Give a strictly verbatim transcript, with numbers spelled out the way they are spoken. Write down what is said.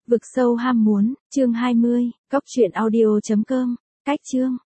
Vực sâu ham muốn, chương hai mươi, cóc truyện audio chấm com, cách chương.